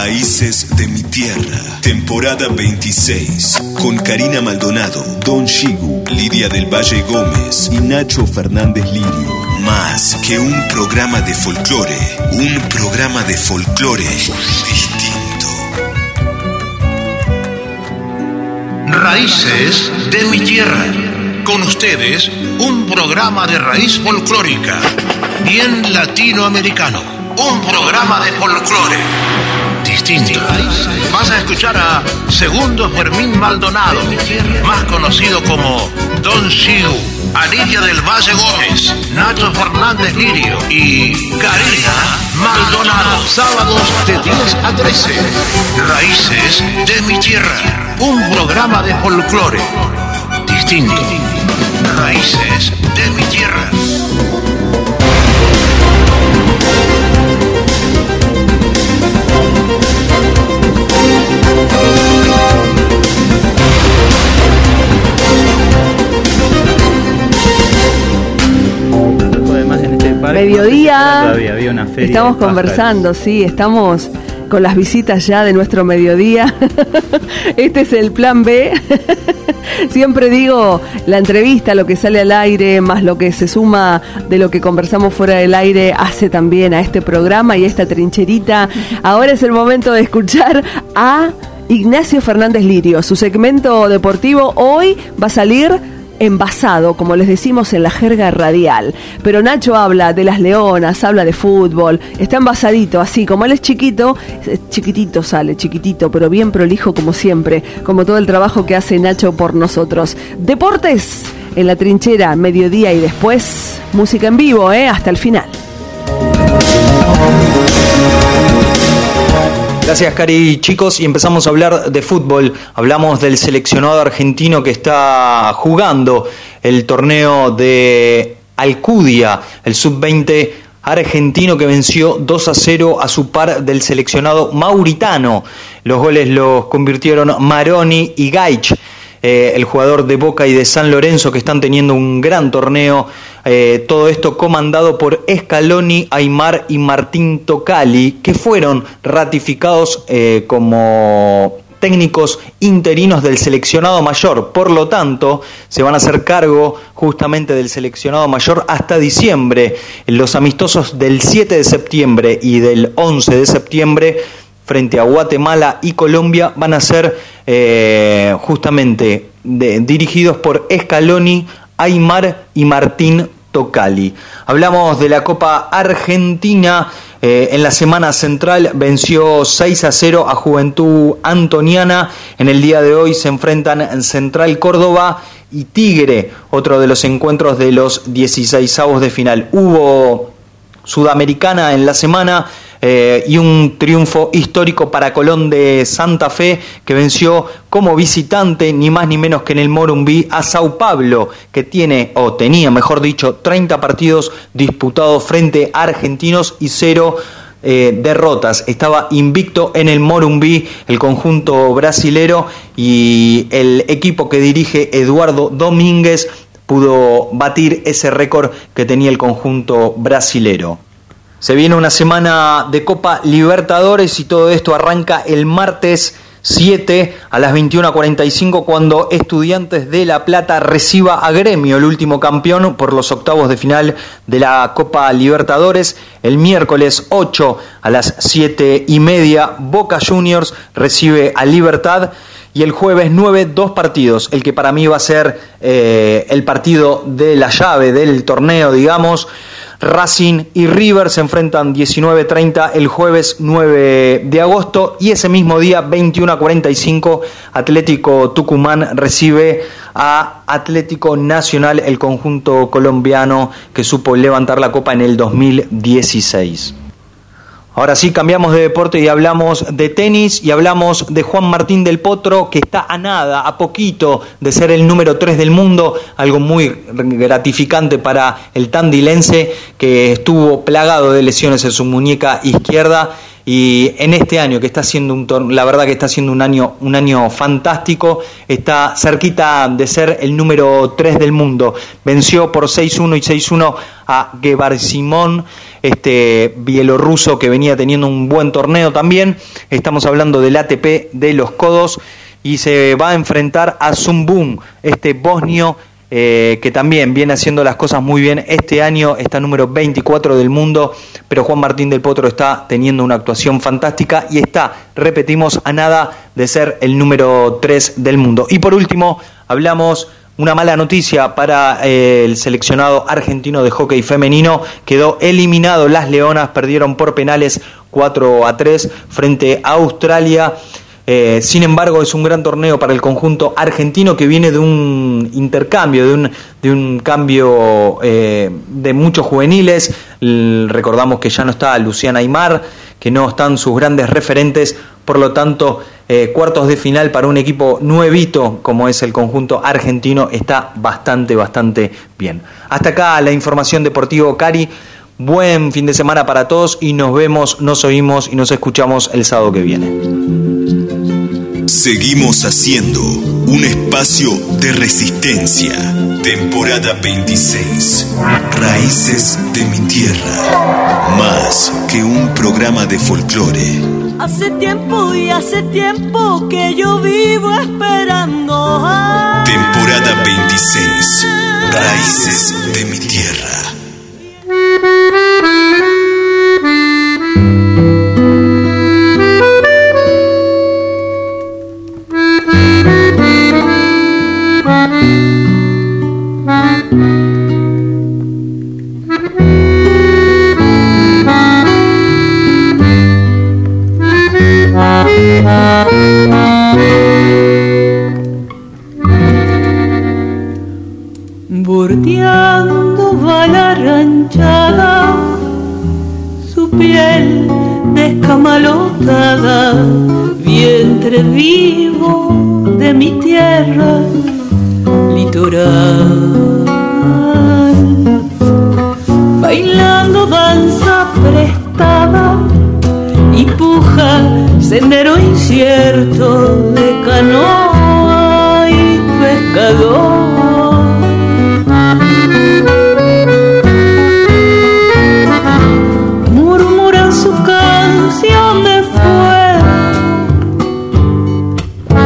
Raíces de mi tierra, temporada 26, con Karina Maldonado, Don Shigu, Lidia del Valle Gómez y Nacho Fernández Lirio. Más que un programa de folclore, un programa de folclore distinto. Raíces de mi tierra. Con ustedes, un programa de raíz folclórica, bien latinoamericano. Un programa de folclore distinto. Vas a escuchar a Segundo Fermín Maldonado, más conocido como Don Shigu, a Lidia del Valle Gómez, Nacho Fernández Lirio y Karina Maldonado. Sábados de 10 a 13. Raíces de mi tierra. Un programa de folclore distinto. Raíces de mi tierra. Mediodía, estamos conversando, sí, estamos con las visitas ya de nuestro mediodía. Este es el plan B. Siempre digo, la entrevista, lo que sale al aire, más lo que se suma de lo que conversamos fuera del aire, hace también a este programa y a esta trincherita. Ahora es el momento de escuchar a Ignacio Fernández Lirio. Su segmento deportivo hoy va a salir envasado, como les decimos en la jerga radial. Pero Nacho habla de las leonas, habla de fútbol, está envasadito, así como él es chiquito, chiquitito sale, chiquitito, pero bien prolijo como siempre, como todo el trabajo que hace Nacho por nosotros. Deportes en la trinchera, mediodía y después música en vivo, hasta el final. Gracias, Cari. Chicos, y empezamos a hablar de fútbol. Hablamos del seleccionado argentino que está jugando el torneo de Alcudia, el sub-20 argentino que venció 2-0 a su par del seleccionado mauritano. Los goles los convirtieron Maroni y Gaich, el jugador de Boca y de San Lorenzo, que están teniendo un gran torneo. Todo esto comandado por Scaloni, Aymar y Martín Tocali, que fueron ratificados como técnicos interinos del seleccionado mayor. Por lo tanto, se van a hacer cargo justamente del seleccionado mayor hasta diciembre. Los amistosos del 7 de septiembre y del 11 de septiembre frente a Guatemala y Colombia van a ser justamente dirigidos por Scaloni, Aymar y Martín Tocali. Hablamos de la Copa Argentina. En la semana central venció 6-0 a Juventud Antoniana. En el día de hoy se enfrentan en Central Córdoba y Tigre, otro de los encuentros de los 16avos de final. Hubo Sudamericana en la semana y un triunfo histórico para Colón de Santa Fe, que venció como visitante ni más ni menos que en el Morumbi a Sao Paulo, que tenía, mejor dicho, 30 partidos disputados frente a argentinos y 0 derrotas. Estaba invicto en el Morumbi el conjunto brasilero, y el equipo que dirige Eduardo Domínguez pudo batir ese récord que tenía el conjunto brasilero. Se viene una semana de Copa Libertadores y todo esto arranca el martes 7 a las 21:45 cuando Estudiantes de La Plata reciba a Gremio, el último campeón, por los octavos de final de la Copa Libertadores. El miércoles 8 a las 7:30 Boca Juniors recibe a Libertad. Y el jueves 9, 2 partidos. El que para mí va a ser el partido de la llave del torneo, digamos. Racing y River se enfrentan 19:30 el jueves 9 de agosto. Y ese mismo día, 21:45, Atlético Tucumán recibe a Atlético Nacional, el conjunto colombiano que supo levantar la copa en el 2016. Ahora sí, cambiamos de deporte y hablamos de tenis y hablamos de Juan Martín del Potro, que está a poquito de ser el número 3 del mundo, algo muy gratificante para el tandilense, que estuvo plagado de lesiones en su muñeca izquierda y en este año que está siendo la verdad que está siendo un año fantástico, está cerquita de ser el número 3 del mundo. Venció por 6-1 y 6-1 a Gebarsimón, este bielorruso que venía teniendo un buen torneo también. Estamos hablando del ATP de los codos, y se va a enfrentar a Zumbum, este bosnio que también viene haciendo las cosas muy bien. Este año está número 24 del mundo, pero Juan Martín del Potro está teniendo una actuación fantástica y está, repetimos, a nada de ser el número 3 del mundo. Y por último, hablamos una mala noticia para el seleccionado argentino de hockey femenino. Quedó eliminado. Las Leonas perdieron por penales 4-3 frente a Australia. Sin embargo, es un gran torneo para el conjunto argentino, que viene de un intercambio, de un cambio de muchos juveniles. Recordamos que ya no está Luciana Aymar, que no están sus grandes referentes, por lo tanto, cuartos de final para un equipo nuevito como es el conjunto argentino está bastante bien. Hasta acá la información deportiva, Cari. Buen fin de semana para todos y nos vemos, nos oímos y nos escuchamos el sábado que viene. Seguimos haciendo un espacio de resistencia. Temporada 26. Raíces de mi tierra. Más que un programa de folclore. Hace tiempo que yo vivo esperando. Temporada 26. Raíces de mi tierra. Bordeando va la ranchada, su piel descamalotada, vientre vivo de mi tierra litoral. Bailando danza prestada y puja sendero incierto de canoa y pescador. Murmura su canción de fuego,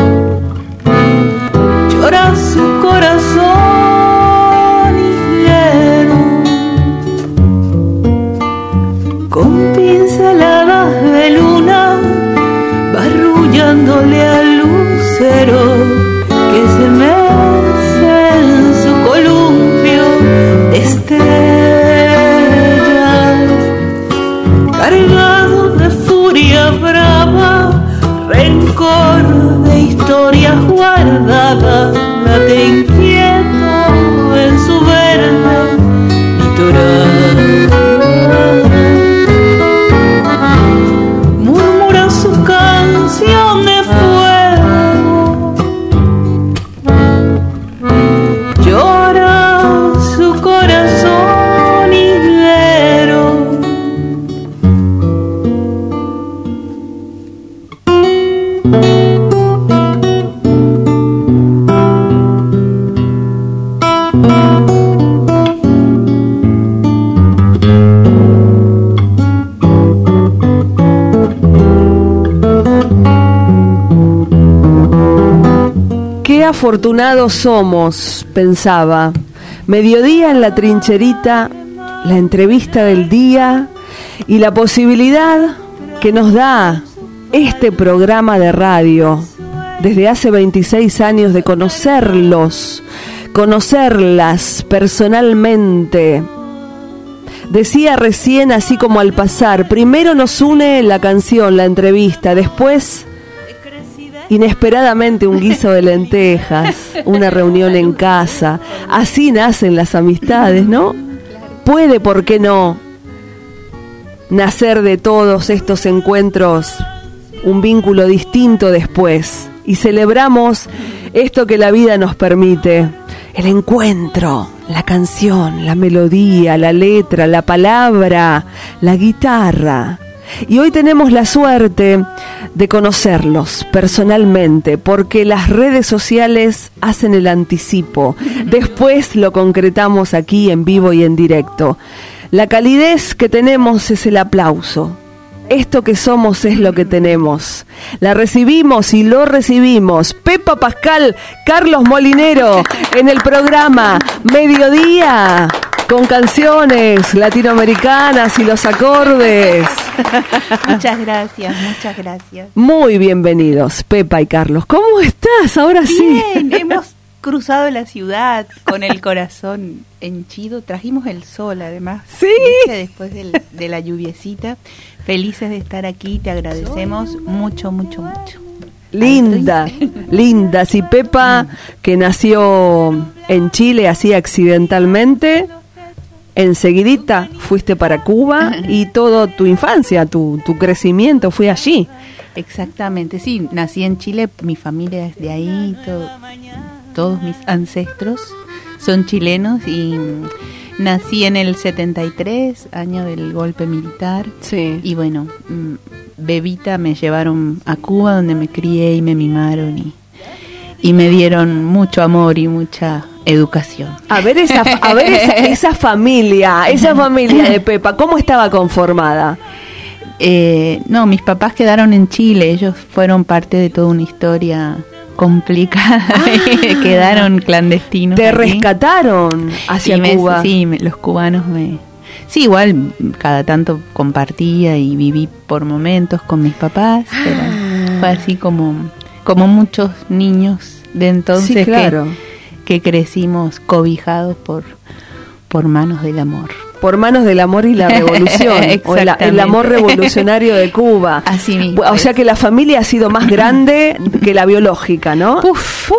llora su corazón higuero, con pinceladas de luna va arrullándole al lucero que se mece en su columpio de estrellas, cargado de furia brava, rencor de historias guardadas, late inquieto en su verde litoral. Murmura su canción de fuego, llora su corazón higuero. Qué afortunados somos, pensaba. Mediodía en la trincherita, la entrevista del día y la posibilidad que nos da este programa de radio desde hace 26 años de conocerlos, conocerlas personalmente. Decía recién, así como al pasar, primero nos une la canción, la entrevista, después inesperadamente un guiso de lentejas, una reunión en casa. Así nacen las amistades, ¿no? Puede, ¿por qué no?, nacer de todos estos encuentros un vínculo distinto después. Y celebramos esto que la vida nos permite, el encuentro, la canción, la melodía, la letra, la palabra, la guitarra, Y hoy tenemos la suerte de conocerlos personalmente, porque las redes sociales hacen el anticipo. Después lo concretamos aquí en vivo y en directo. La calidez que tenemos es el aplauso. Esto que somos es lo que tenemos. La recibimos y lo recibimos. Pepa Pascal, Carlos Molinero, en el programa Mediodía, con canciones latinoamericanas y los acordes. Muchas gracias, muchas gracias. Muy bienvenidos, Pepa y Carlos. ¿Cómo estás? Ahora sí. Bien, hemos cruzado la ciudad con el corazón henchido. Trajimos el sol, además. Sí. Después de la lluviecita. Felices de estar aquí, te agradecemos mucho, mucho, mucho. Linda, linda. Si Pepa, que nació en Chile así accidentalmente, enseguidita fuiste para Cuba y toda tu infancia, tu crecimiento fue allí. Exactamente, sí, nací en Chile, mi familia es de ahí, todos mis ancestros son chilenos y nací en el 73, año del golpe militar. Sí. Y bueno, bebita me llevaron a Cuba, donde me crié y me mimaron y me dieron mucho amor y mucha educación. A ver esa familia de Pepa, ¿cómo estaba conformada? No, mis papás quedaron en Chile, ellos fueron parte de toda una historia complicada, quedaron clandestinos. ¿Te aquí. Rescataron hacia Cuba? Sí, los cubanos Sí, igual cada tanto compartía y viví por momentos con mis papás, pero fue así como muchos niños de entonces, sí, claro, que crecimos cobijados por manos del amor. Por manos del amor y la revolución, o el amor revolucionario de Cuba. Así mismo. O sea que la familia ha sido más grande que la biológica, ¿no? Uf.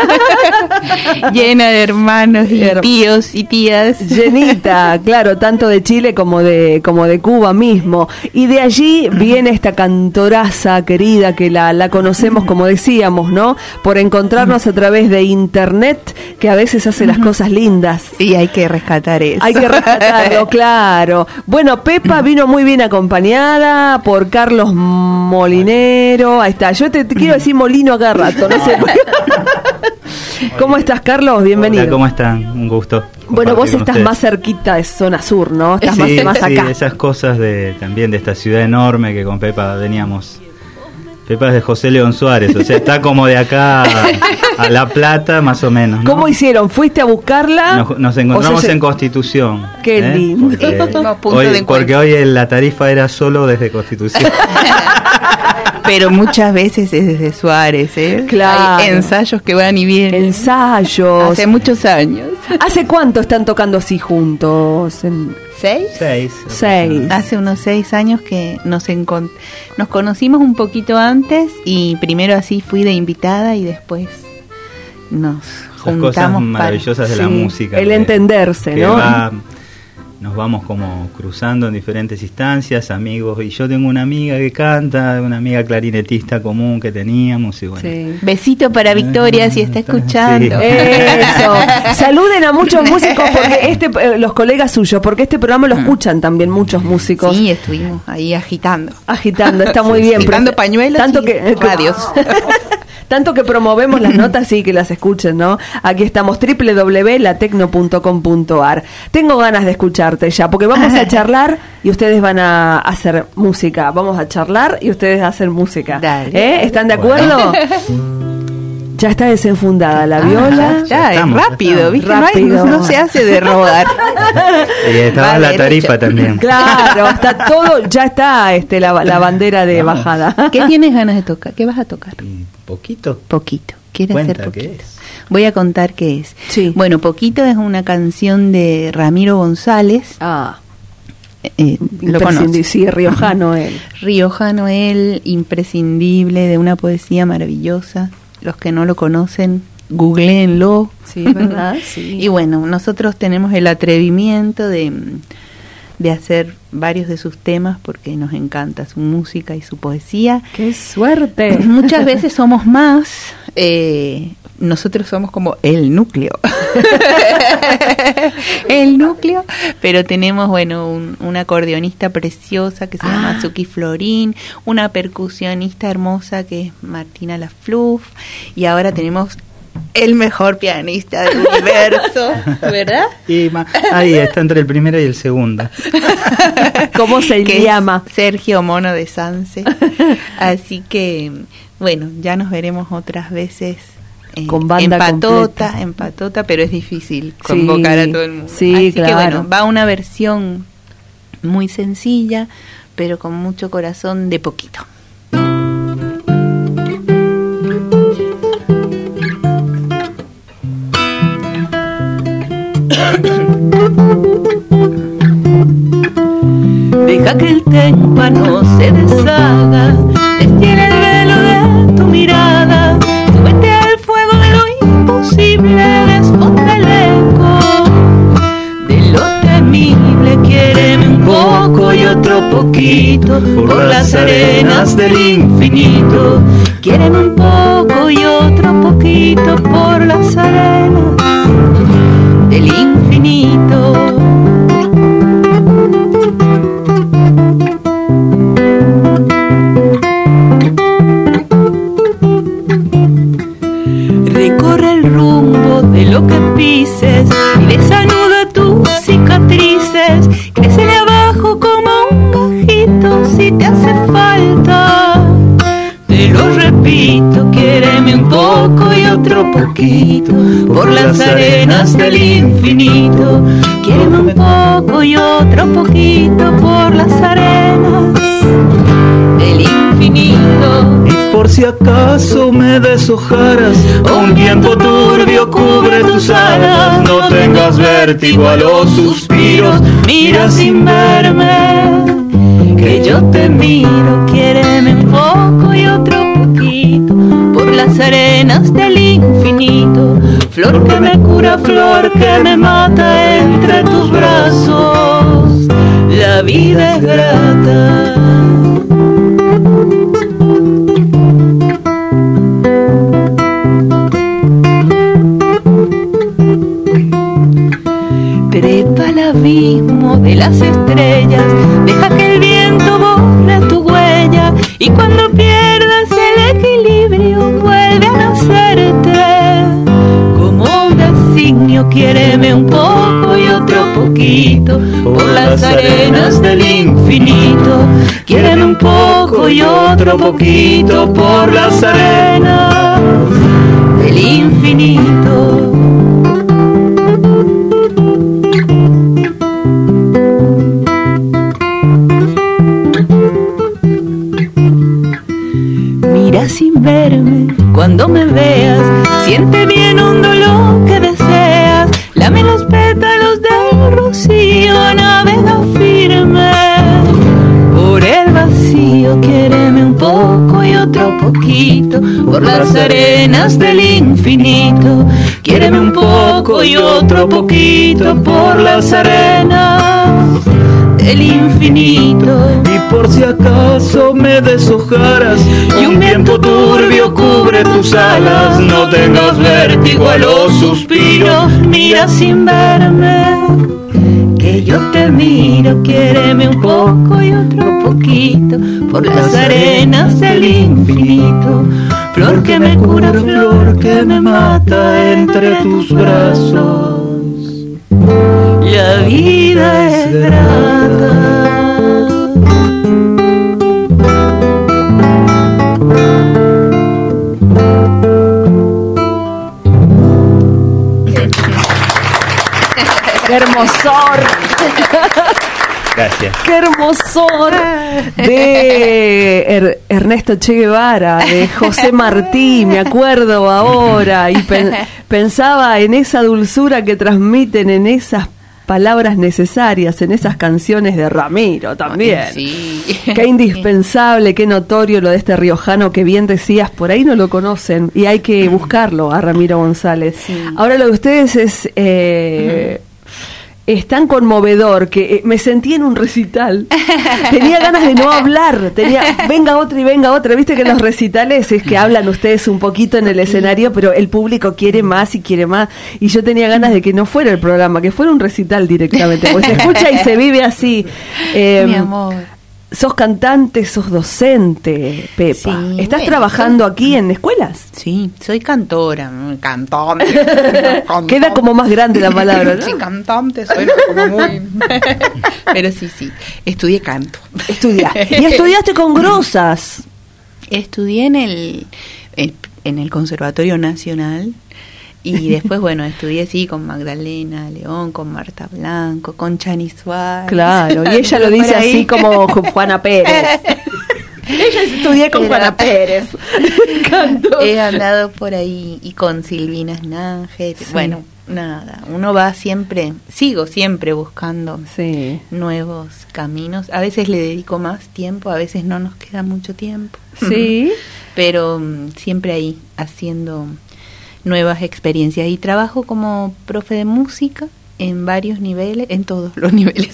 Llena de hermanos y tíos y tías. Llenita, claro, tanto de Chile como de Cuba mismo. Y de allí viene esta cantoraza querida que la conocemos, como decíamos, ¿no? Por encontrarnos a través de internet, que a veces hace las cosas lindas. Y hay que rescatar eso. Hay que rescatarlo, claro. Bueno, Pepa vino muy bien acompañada por Carlos Molinero. Ahí está. Yo te quiero decir Molino acá rato, no sé. ¿Cómo estás, Carlos? Bienvenido. Hola, ¿cómo están? Un gusto. Bueno, vos estás más cerquita de zona sur, ¿no? Estás más acá. Sí, esas cosas también de esta ciudad enorme que con Pepa veníamos. Pepa es de José León Suárez, o sea, está como de acá a La Plata, más o menos, ¿no? ¿Cómo hicieron? ¿Fuiste a buscarla? Nos encontramos en Constitución. Qué lindo. Porque hoy la tarifa era solo desde Constitución. Pero muchas veces es desde Suárez, ¿eh? Claro. Hay ensayos que van y vienen. Ensayos. Hace muchos años. ¿Hace cuánto están tocando así juntos? ¿6? Hace unos 6 años que nos conocimos un poquito antes y primero así fui de invitada y después nos juntamos. Cosas maravillosas de la música. El entenderse, ¿no? Nos vamos como cruzando en diferentes instancias, amigos, y yo tengo una amiga que canta, una amiga clarinetista común que teníamos, y bueno. Sí. Besito para Victoria si está escuchando. Sí. Eso. Saluden a muchos músicos, porque los colegas suyos, porque este programa lo escuchan también muchos músicos. Sí, estuvimos ahí agitando, está muy bien. Agitando pañuelos y radios. Tanto que promovemos las notas, sí, que las escuchen, ¿no? Aquí estamos, www.latecno.com.ar. Tengo ganas de escucharte ya, porque vamos a charlar y ustedes van a hacer música. Vamos a charlar y ustedes hacen música. Dale. ¿Están de acuerdo? Ya está desenfundada la viola. Ya, es rápido, ¿viste? Rápido. No se hace de rodar. Y estaba la tarifa también. Claro, está todo, ya está la bandera de bajada. ¿Qué tienes ganas de tocar? ¿Qué vas a tocar? Poquito. ¿Quieres hacer poquito? ¿Qué es? Voy a contar qué es. Sí. Bueno, Poquito es una canción de Ramiro González. Lo conoces. Sí, riojano él. Riojano él, imprescindible, de una poesía maravillosa. Los que no lo conocen, googleenlo. Sí, ¿verdad? Sí. Y bueno, nosotros tenemos el atrevimiento de hacer varios de sus temas porque nos encanta su música y su poesía. ¡Qué suerte! Muchas veces somos más, nosotros somos como el núcleo. el núcleo, pero tenemos, bueno, una acordeonista preciosa que se llama Suki Florín, una percusionista hermosa que es Martina Lafluf, y ahora tenemos el mejor pianista del universo, ¿verdad? Y ahí está entre el primero y el segundo. ¿Cómo se llama? Sergio Mono de Sanse. Así que, bueno, ya nos veremos otras veces. Con banda en patota, pero es difícil convocar a todo el mundo. Sí, así claro. que bueno, va una versión muy sencilla, pero con mucho corazón de poquito. Deja que el témpano se deshaga, destiela el velo de tu mirada, súbete al fuego de lo imposible, desfonda el eco de lo temible. Quiéreme un poco y otro poquito por las arenas del infinito. Quiéreme un poco y otro poquito por las arenas del infinito. Recorre el rumbo de lo que pises y desanuda tus cicatrices. Crece de abajo como un gajito si te hace falta. Te lo repito, quiéreme un poco y otro poquito por las arenas del infinito. Quiéreme un poco y otro poquito por las arenas del infinito. Y por si acaso me deshojaras, un viento turbio cubre tus alas. No tengas vértigo a los suspiros, mira sin verme, que yo te miro. Quiéreme un poco y otro poquito por las arenas del infinito. Flor que me cura, flor que me mata, entre tus brazos la vida es grata. Trepa al abismo de las estrellas, deja que el viento borre tu huella, y cuando pierdas el equilibrio vuelve a nacerte como un designio. Quiéreme un poco y otro poquito por las arenas del infinito. Quiéreme un poco y otro poquito por las arenas del infinito. Mira sin verme cuando me veas, siente bien hondo lo que deseas. Lame los pétalos del rocío, navega firme por el vacío. Quiéreme un poco y otro poquito por las arenas del infinito. Quiéreme un poco y otro poquito por las arenas del infinito. Y por si acaso me deshojaras y un viento turbio cubre tus alas, no tengas vértigo a los suspiros, mira sin verme, que yo te miro. Quiéreme un poco y otro poquito por las arenas del infinito. Flor que me cura, flor que me mata, entre tus brazos la vida es grata. ¡Qué hermosor! Gracias. ¡Qué hermosor! De Ernesto Che Guevara, de José Martí, me acuerdo ahora, y pensaba en esa dulzura que transmiten en esas palabras necesarias, en esas canciones de Ramiro también. Sí. Qué indispensable, qué notorio lo de este riojano que bien decías, por ahí no lo conocen y hay que buscarlo a Ramiro González. Sí. Ahora lo de ustedes es es tan conmovedor que me sentí en un recital. Tenía ganas de no hablar, venga otra. Viste que en los recitales es que hablan ustedes un poquito en el escenario, pero el público quiere más y quiere más. Y yo tenía ganas de que no fuera el programa, que fuera un recital directamente, porque se escucha y se vive así. Mi amor. Sos cantante, sos docente, Pepa. Sí, ¿Estás trabajando aquí en escuelas? Sí, soy cantora, cantante. Queda como más grande la palabra, ¿no? Sí, cantante, soy como muy... Pero sí, estudié canto. Y estudiaste con grosas. Estudié en el Conservatorio Nacional. Y después, bueno, estudié con Magdalena León, con Marta Blanco, con Chani Suárez. Claro, y ella lo dice así como Juana Pérez. Ella estudié con Juana Pérez. He andado por ahí y con Silvina Snager. Sí. Bueno, nada, uno va sigo siempre buscando nuevos caminos. A veces le dedico más tiempo, a veces no nos queda mucho tiempo. Sí. Pero siempre ahí haciendo nuevas experiencias, y trabajo como profe de música en varios niveles, en todos los niveles,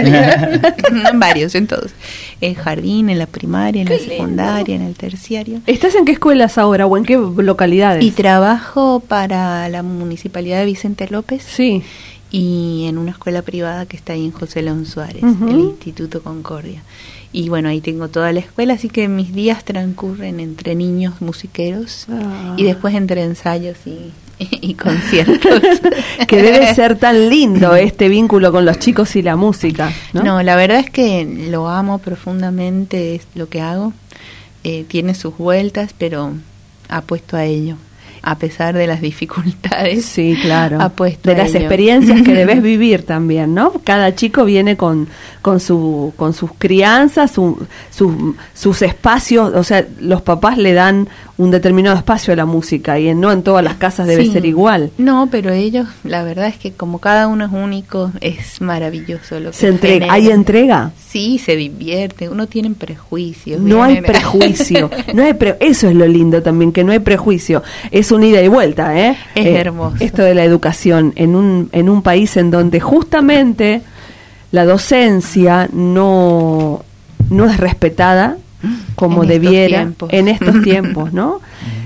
en todos, en jardín, en la primaria, en la secundaria, en el terciario. ¿Estás en qué escuelas ahora o en qué localidades? Y trabajo para la Municipalidad de Vicente López, y en una escuela privada que está ahí en José León Suárez, el Instituto Concordia. Y bueno, ahí tengo toda la escuela, así que mis días transcurren entre niños musiqueros y después entre ensayos y conciertos. Que debe ser tan lindo este vínculo con los chicos y la música, ¿no? No, la verdad es que lo amo profundamente, es lo que hago. Tiene sus vueltas, pero apuesto a ello. A pesar de las dificultades. Sí, claro. Apuesto de las experiencias que debes vivir también, ¿no? Cada chico viene con sus crianzas, sus espacios, o sea, los papás le dan un determinado espacio a la música y no en todas las casas debe ser igual. No, pero ellos, la verdad es que como cada uno es único, es maravilloso lo que se entrega. ¿Hay entrega? Sí, se divierte, uno tiene prejuicios. No hay prejuicio, eso es lo lindo también, que no hay prejuicio, es un ida y vuelta, Es hermoso. Esto de la educación en un país en donde justamente la docencia no es respetada como debiera en estos tiempos, ¿no?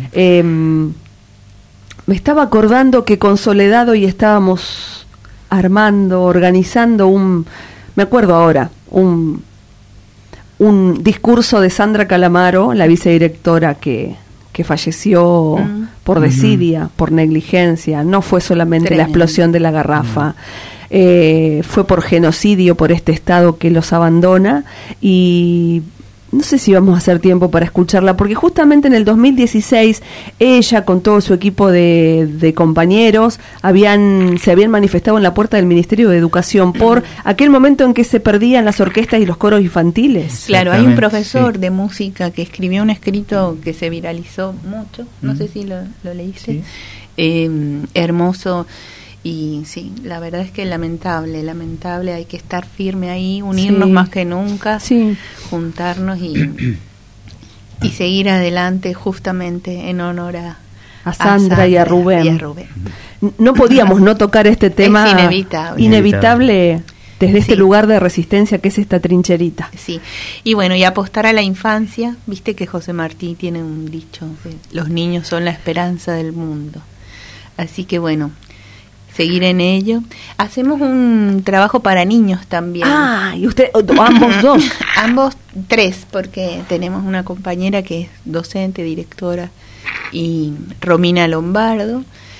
Me estaba acordando que con Soledad hoy estábamos organizando me acuerdo ahora, un discurso de Sandra Calamaro, la vicedirectora que falleció por desidia, por negligencia. No fue solamente la explosión de la garrafa, fue por genocidio, por este Estado que los abandona. Y no sé si vamos a hacer tiempo para escucharla, porque justamente en el 2016 ella con todo su equipo de compañeros se habían manifestado en la puerta del Ministerio de Educación por aquel momento en que se perdían las orquestas y los coros infantiles. Claro, hay un profesor de música que escribió un escrito que se viralizó mucho, no sé si lo leíste, hermoso. Y sí, la verdad es que lamentable, hay que estar firme ahí, unirnos más que nunca, juntarnos y seguir adelante justamente en honor a Sandra y a Rubén. No podíamos no tocar este tema. Es inevitable desde este lugar de resistencia que es esta trincherita. Sí, y bueno, y apostar a la infancia, viste que José Martí tiene un dicho, que los niños son la esperanza del mundo. Así que bueno, seguir en ello. Hacemos un trabajo para niños también. Y usted, ambos dos. Ambos tres, porque tenemos una compañera que es docente, directora, y Romina Lombardo,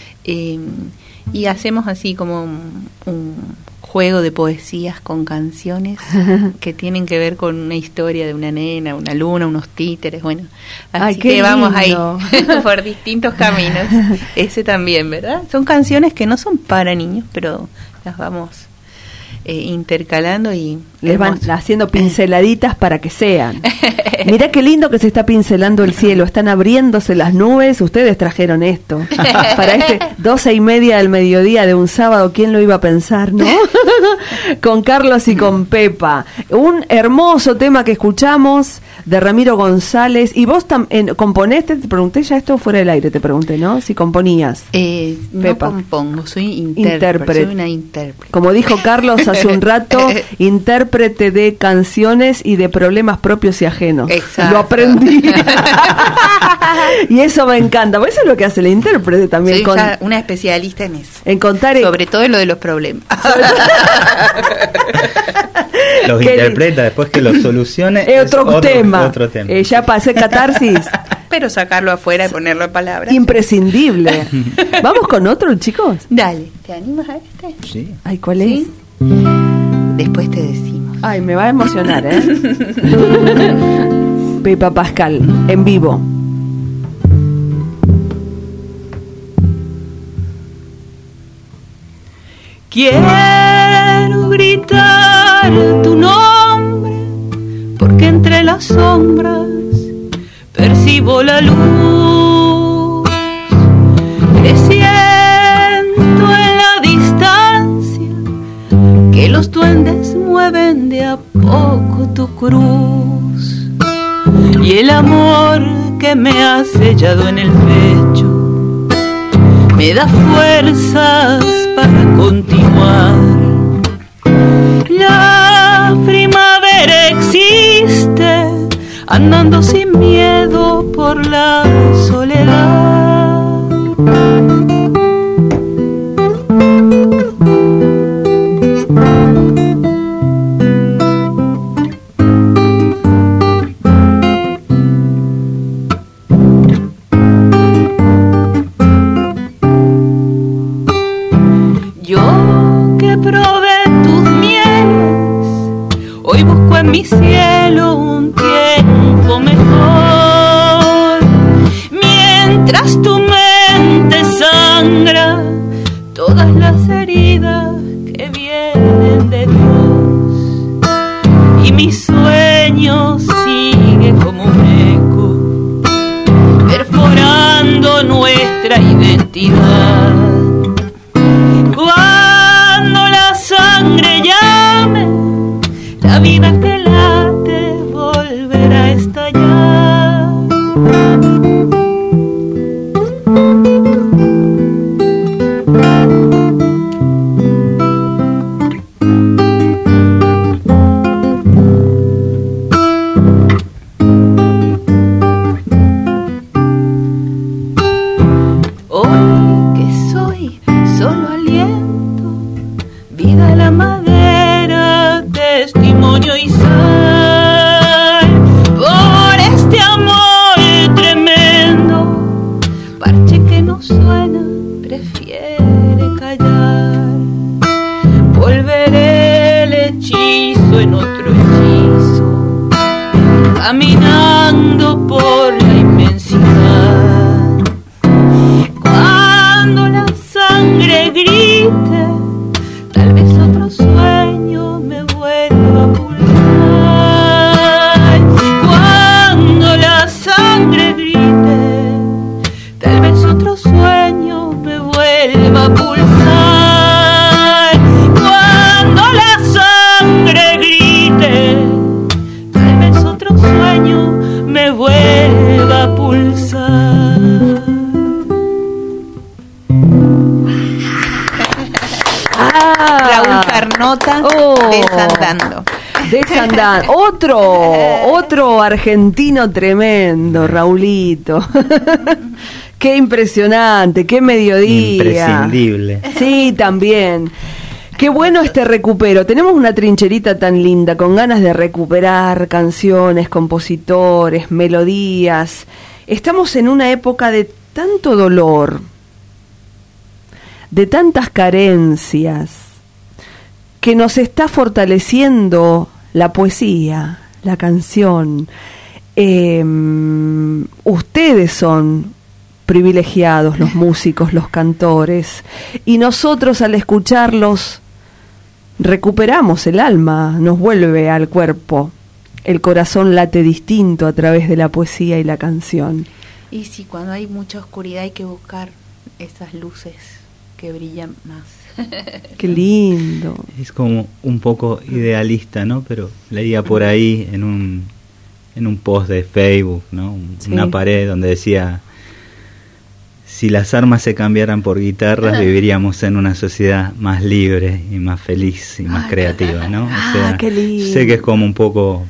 y hacemos así como un juego de poesías con canciones que tienen que ver con una historia de una nena, una luna, unos títeres, bueno, así que vamos ahí por distintos caminos. Ese también, ¿verdad? Son canciones que no son para niños, pero las vamos intercalando y les van haciendo pinceladitas para que sean. Mirá qué lindo que se está pincelando el cielo, están abriéndose las nubes, ustedes trajeron esto para 12:30 del mediodía de un sábado, ¿quién lo iba a pensar, no? Con Carlos y con Pepa, un hermoso tema que escuchamos de Ramiro González. Y vos componés, te pregunté ya esto fuera del aire, te pregunté, ¿no? Si componías. Pepa. No compongo, soy intérprete. Soy una intérprete. Como dijo Carlos hace un rato, intérprete de canciones y de problemas propios y ajenos. Exacto. Lo aprendí. Y eso me encanta, porque eso es lo que hace el intérprete también. Soy una especialista en eso. En contar sobre todo en lo de los problemas. Los interpreta, después que los solucione es otro tema. Ya pasé catarsis. Pero sacarlo afuera y ponerlo en palabras. Imprescindible. ¿Vamos con otro, chicos? Dale, ¿te animas a este? Sí. Ay, ¿cuál es? Después te decimos. Ay, me va a emocionar, ¿eh? Pepa Pascal, en vivo. Quiero gritar tu nombre, porque entre las sombras percibo la luz. Presiento en la distancia que los duendes mueven de a poco tu cruz. Y el amor que me has sellado en el pecho me da fuerzas para continuar. La primavera existe, andando sin miedo por la soledad. En mi cielo un tiempo mejor, mientras tu mente sangra todas las heridas que vienen de Dios, y mi sueño sigue como un eco perforando nuestra identidad. Cuando la sangre llame, la vida que late volverá a estallar. Hoy que soy solo aliento, vida a la madera, testimonio y sal, por este amor tremendo, parche que no suena, prefiere callar. Volveré el hechizo en otro hechizo, caminando por la inmensidad. Cuando la sangre grite, tal vez otro sueño me vuelva a pulsar. Cuando la sangre grite, tal vez otro sueño me vuelva a pulsar. Cuando la sangre grite, tal vez otro sueño me vuelva a pulsar. Raúl Carnota, Desandando. Desandando. Otro argentino tremendo, Raulito. Qué impresionante, qué mediodía. Imprescindible. Sí, también. Qué bueno este recupero. Tenemos una trincherita tan linda, con ganas de recuperar canciones, compositores, melodías. Estamos en una época de tanto dolor, de tantas carencias, que nos está fortaleciendo la poesía, la canción. Ustedes son privilegiados, los músicos, los cantores, y nosotros al escucharlos recuperamos el alma, nos vuelve al cuerpo. El corazón late distinto a través de la poesía y la canción. Y sí, cuando hay mucha oscuridad hay que buscar esas luces que brillan más. Qué lindo. Es como un poco idealista, ¿no? Pero leía por ahí en un post de Facebook, ¿no? Una pared donde decía: si las armas se cambiaran por guitarras, viviríamos en una sociedad más libre y más feliz y más creativa, ¿no? O sea, qué lindo. Sé que es como un poco,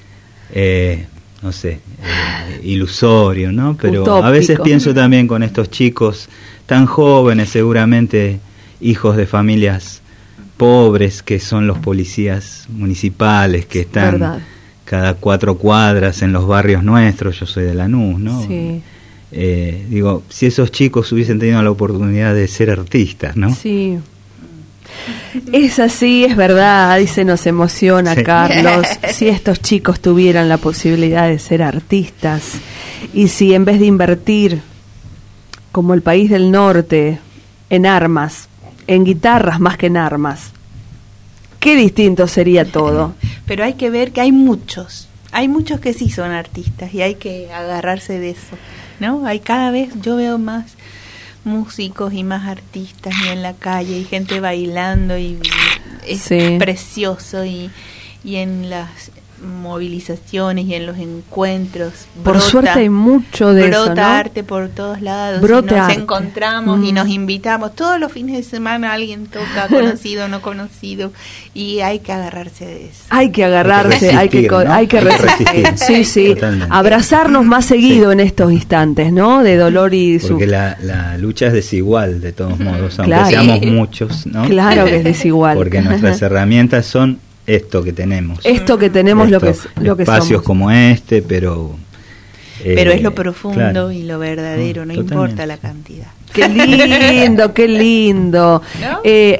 no sé, ilusorio, ¿no? Pero utópico. A veces pienso también con estos chicos tan jóvenes, seguramente hijos de familias pobres, que son los policías municipales, que están cada 4 cuadras en los barrios nuestros. Yo soy de Lanús, ¿no? Sí. Digo, si esos chicos hubiesen tenido la oportunidad de ser artistas, ¿no? Sí. Es así, es verdad, y se nos emociona, Carlos, si estos chicos tuvieran la posibilidad de ser artistas, y si en vez de invertir, como el país del norte, en armas, en guitarras más que en armas, qué distinto sería todo. Pero hay que ver que hay muchos que sí son artistas y hay que agarrarse de eso, ¿no? Hay cada vez, yo veo más músicos y más artistas y en la calle y gente bailando y es precioso y en las movilizaciones y en los encuentros por suerte hay mucho de eso, ¿no? arte por todos lados, nos encontramos y nos invitamos todos los fines de semana, alguien toca, conocido o no conocido, y hay que agarrarse de eso, hay que resistir, sí, abrazarnos más seguido en estos instantes, ¿no? De dolor y porque la lucha es desigual de todos modos, aunque seamos muchos, ¿no? Claro que es desigual, porque nuestras herramientas son esto que tenemos, lo que espacios somos. Como este, pero es lo profundo y lo verdadero, no importa la cantidad. Qué lindo. ¿No?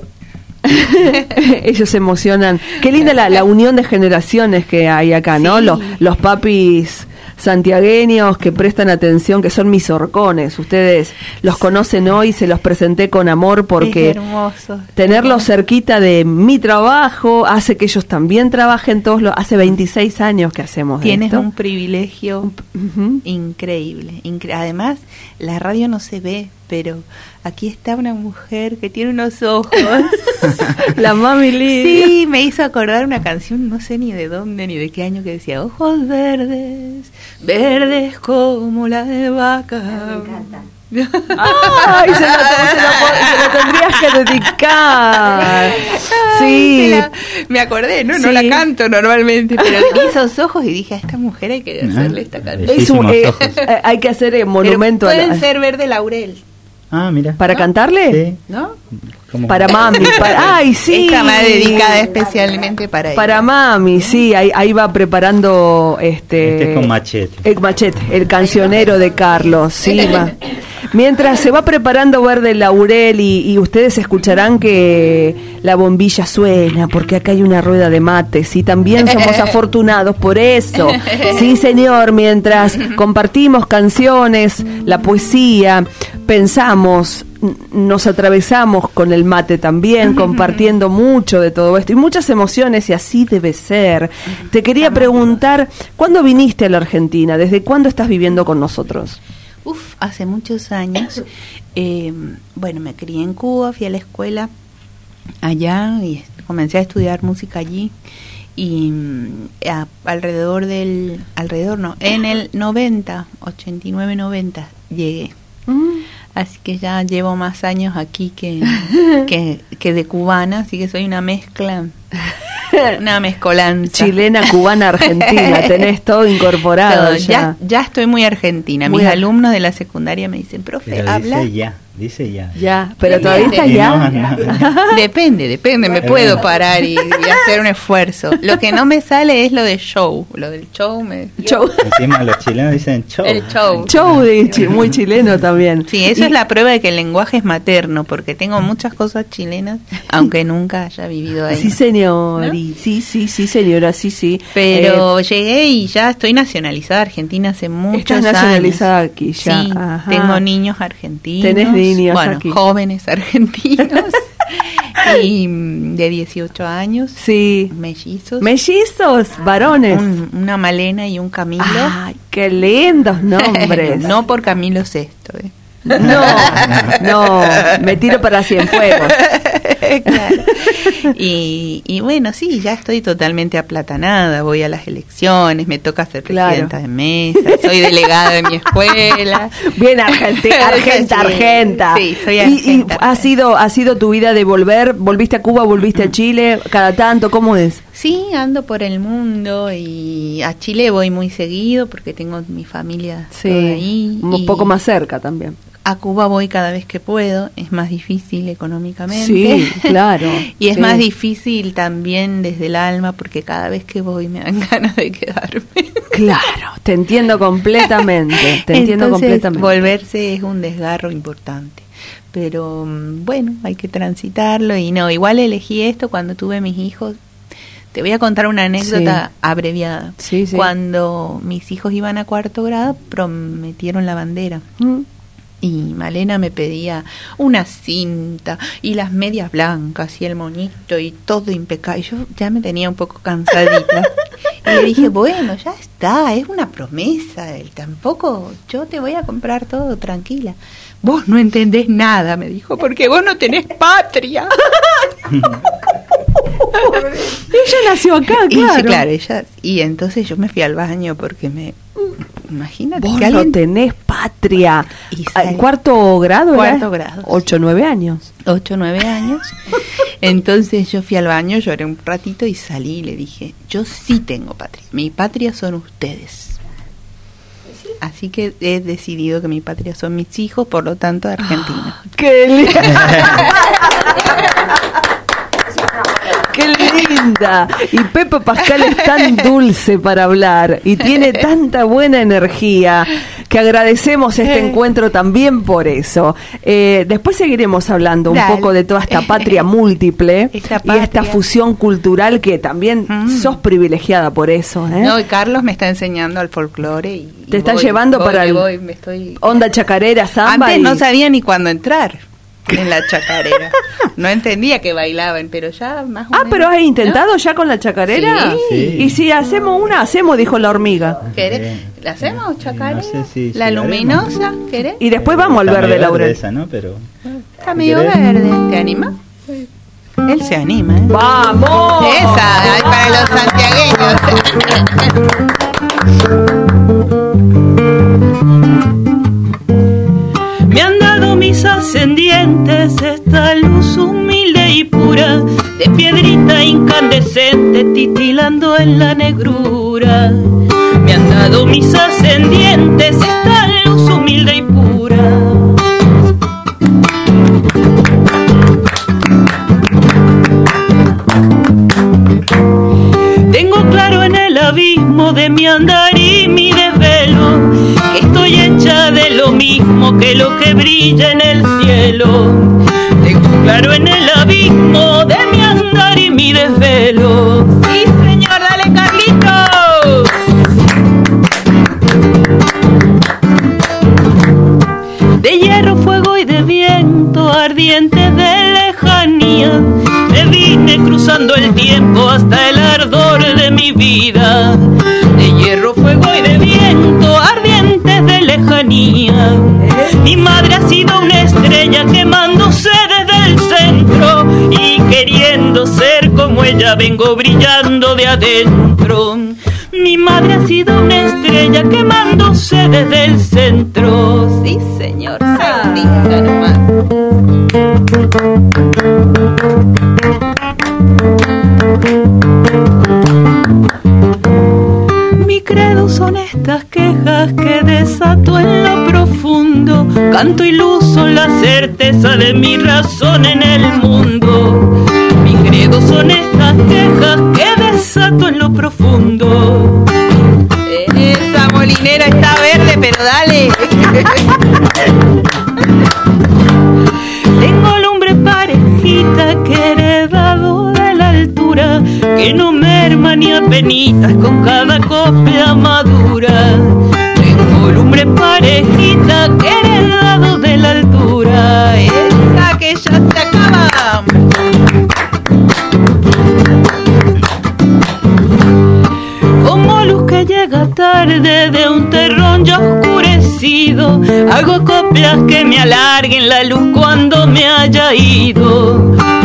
Ellos se emocionan. Qué linda la unión de generaciones que hay acá, ¿no? Los papis santiagueños que prestan atención, que son mis horcones. Ustedes los conocen hoy, se los presenté con amor porque tenerlos cerquita de mi trabajo hace que ellos también trabajen todos. Hace 26 años que hacemos Tienes esto. Un privilegio increíble. Además, la radio no se ve, pero aquí está una mujer que tiene unos ojos. La mami Lidia. Sí, me hizo acordar una canción, no sé ni de dónde ni de qué año, que decía: ojos verdes, verdes como la de vaca. Me encanta. Ay, se lo tendrías que dedicar. Sí, me acordé, no la canto normalmente, pero vi esos ojos y dije: a esta mujer hay que hacerle esta canción. Hay que hacer monumento. Pero pueden ser verde laurel. Ah, mira. ¿Para cantarle? Sí. ¿No? Para mami. Ay, sí. Esta va dedicada especialmente para ella. Para mami, sí. Ahí va preparando Este es con Machete. Machete, el cancionero de Carlos. Sí, va. Mientras se va preparando verde laurel y ustedes escucharán que la bombilla suena, porque acá hay una rueda de mates y también somos afortunados por eso. Sí, señor, mientras compartimos canciones, la poesía, pensamos, nos atravesamos con el mate también, compartiendo mucho de todo esto y muchas emociones, y así debe ser. Te quería preguntar, ¿cuándo viniste a la Argentina? ¿Desde cuándo estás viviendo con nosotros? Hace muchos años. Bueno, me crié en Cuba, fui a la escuela allá y comencé a estudiar música allí. Y en el 90, 89-90 llegué. Así que ya llevo más años aquí que de cubana, así que soy una mezcla. Una mezcolanza. Chilena, cubana, argentina, tenés todo incorporado. Ya estoy muy argentina. Mis alumnos de la secundaria me dicen: profe, habla. Dice ya. Ya, pero todavía está ya. No. Depende, me puedo parar y hacer un esfuerzo. Lo que no me sale es lo de show. Lo del show Encima los chilenos dicen show. El show. Show muy chileno también. Sí, eso es la prueba de que el lenguaje es materno, porque tengo muchas cosas chilenas, aunque nunca haya vivido ahí. Sí, señor. ¿No? Sí, señora, sí. Pero llegué y ya estoy nacionalizada argentina hace muchos años. Estás nacionalizada aquí ya. Sí, tengo niños argentinos. Tenés niños aquí. Jóvenes argentinos. Y de 18 años. Sí. Mellizos. Mellizos, varones. Una Malena y un Camilo. ¡Ay, qué lindos nombres! No por Camilo VI, No, me tiro para Cienfuegos. Claro. Y bueno, sí, ya estoy totalmente aplatanada, voy a las elecciones, me toca ser presidenta de mesa, soy delegada de mi escuela. Bien argenta. Sí, soy argenta. ¿Y ha sido tu vida de volviste a Cuba, volviste a Chile, cada tanto, cómo es? Sí, ando por el mundo y a Chile voy muy seguido porque tengo mi familia toda ahí. Un poco más cerca también. A Cuba voy cada vez que puedo, es más difícil económicamente. Sí, claro. Y es más difícil también desde el alma porque cada vez que voy me dan ganas de quedarme. Claro, te entiendo completamente, Volverse es un desgarro importante. Pero bueno, hay que transitarlo y no, igual elegí esto cuando tuve mis hijos. Te voy a contar una anécdota abreviada. Sí. Cuando mis hijos iban a 4º grado, prometieron la bandera. Y Malena me pedía una cinta y las medias blancas y el moñito y todo impecable. Yo ya me tenía un poco cansadita. Y le dije, bueno, ya está, es una promesa. Tampoco, yo te voy a comprar todo, tranquila. Vos no entendés nada, me dijo, porque vos no tenés patria. Ella nació acá, claro. Y entonces yo me fui al baño porque imagínate. Vos no tenés patria. ¿4º grado? 4º grado. 8 o 9 años. 8 o 9 años. Entonces yo fui al baño, lloré un ratito y salí y le dije, yo sí tengo patria. Mi patria son ustedes. Así que he decidido que mi patria son mis hijos, por lo tanto, de Argentina. ¡Qué linda! ¡Qué linda! Y Pepe Pascal es tan dulce para hablar y tiene tanta buena energía que agradecemos este encuentro también por eso. Después seguiremos hablando un poco de toda esta patria múltiple y esta fusión cultural que también sos privilegiada por eso. No, y Carlos me está enseñando al folclore y te está llevando para onda chacarera, samba. Antes no sabía ni cuándo entrar en la chacarera. No entendía que bailaban, pero ya más o menos. ¿Pero has intentado ya con la chacarera? Sí. Y si hacemos dijo la hormiga. ¿Querés? ¿La hacemos, chacarera? No sé si la luminosa, ¿querés? Y después vamos al verde, Laura. Esa, ¿no? Pero está medio verde. ¿Te anima? Él se anima, ¿eh? ¡Vamos! Esa, hay para los santiagueños. Me han dado mis ascendientes esta luz humilde y pura, de piedrita incandescente titilando en la negrura. Me han dado mis ascendientes esta luz humilde y pura. Tengo claro en el abismo de mi andar y mi desvelo que estoy hecha de lo mismo que lo que brilla en el cielo. Tengo claro en el abismo de mi andar y mi desvelo. Sí, señor, dale, Carlitos. De hierro, fuego y de viento, ardiente de lejanía, me vine cruzando el tiempo hasta el ardor de mi vida. De hierro, fuego y de viento, ardientes de lejanía. Mi madre ha sido una estrella quemándose desde el centro, y queriendo ser como ella vengo brillando de adentro. Mi madre ha sido una estrella quemándose desde el centro. Sí, señor, sandita nomás. Mi credo son estas quejas que desato en lo profundo. Canto y luz son la certeza de mi razón en el mundo. Mi credo son estas quejas que desato en lo profundo. Esa molinera está verde, pero dale. Tengo lumbre parejita que he heredado de la altura, que no merma ni apenitas con cada copla madura. Tengo lumbre parejita que he heredado de la altura, esa que ya se acaba. verde de un terrón ya oscurecido. Hago copias que me alarguen la luz cuando me haya ido.